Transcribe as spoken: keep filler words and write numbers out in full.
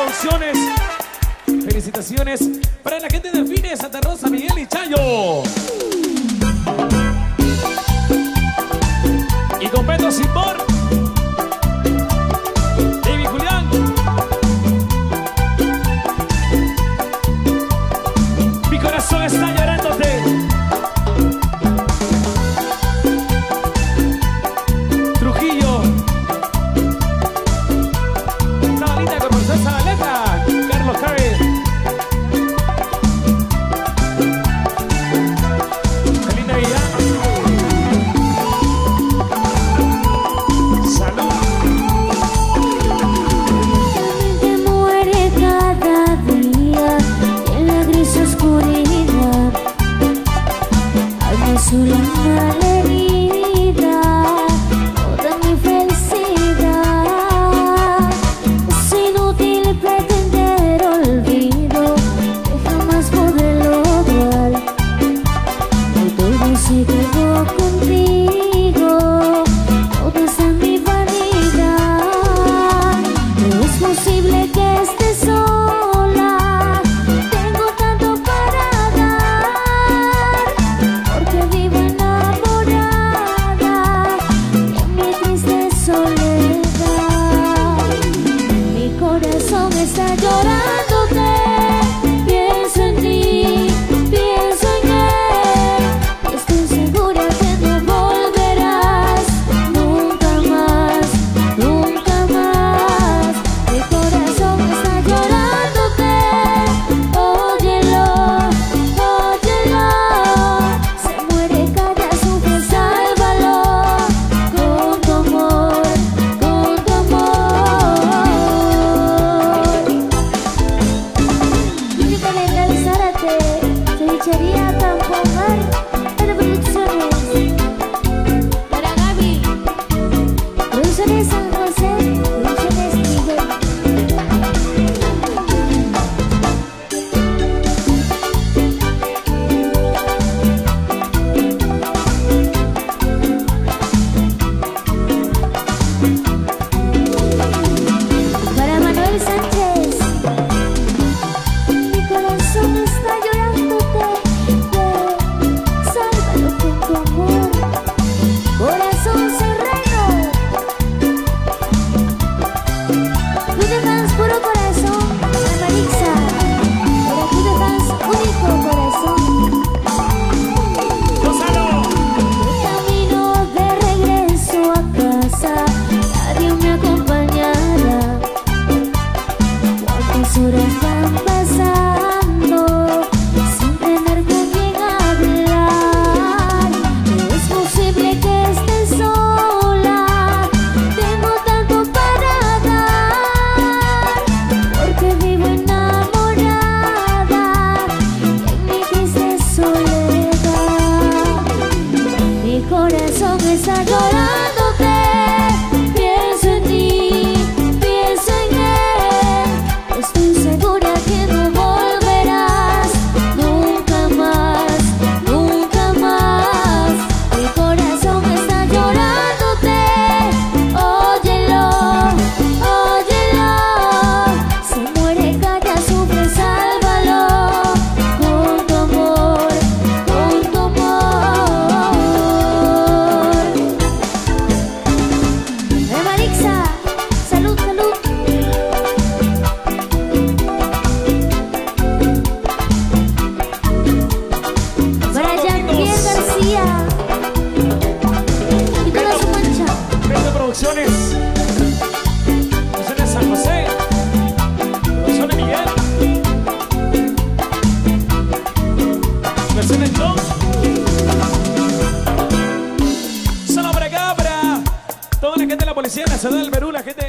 Producciones. Felicitaciones para la gente de Fines, Santa Rosa, Miguel y Chayo. Y con Pedro Simón, David Julián. Mi corazón está llorándote. Trujillo. Una balita con Princesa Valeta. Carlos Carey. Feliz Navidad. Salud. Te muere cada día en la gris oscuridad. Hay sola malherida, toda mi felicidad. Es inútil pretender olvido que jamás podré lograr. Hoy todo se quedó contigo, todo está en mi vanidad. No es posible que estés sola, tengo tanto para dar, porque vivo enamorada en mi triste soledad. Mi corazón está llorándote, pienso en ti, pienso en él. Estoy segura que no volverás nunca más, nunca más. Mi corazón está llorándote, óyelo, óyelo. Se muere, calla, sufre, sálvalo con tu amor, con tu amor. Y para realizarte, cevichería Tampomar, para producciones. Para Gaby, producciones San José, producciones Miguel. Para Manuel Sánchez, mi corazón está llorándote, sálvalo con tu amor, corazón serrano. Tú de fans, puro corazón, para Marixa, para tú de fans, único corazón. Gonzalo. Camino de regreso a casa, nadie me acompañará. Cuántas horas van pasando sin tener con quién hablar. No es posible que estés sola, tengo tanto para dar, porque vivo enamorada en mi triste soledad. Mi corazón está llorándote, pienso en ti, pienso en él. Estoy segura que no volverás nunca más, nunca más. Mi corazón está llorándote, óyelo, óyelo. Se muere, calla, sufre, sálvalo con tu amor, con tu amor. Eh, Marixa, salud, salud. Para Jean-Pierre García y toda su mancha. Beto Producciones. Producciones San José. Producciones Miguel. Producciones John. Solo para acá, para toda la gente de la Policía Nacional del Perú, la gente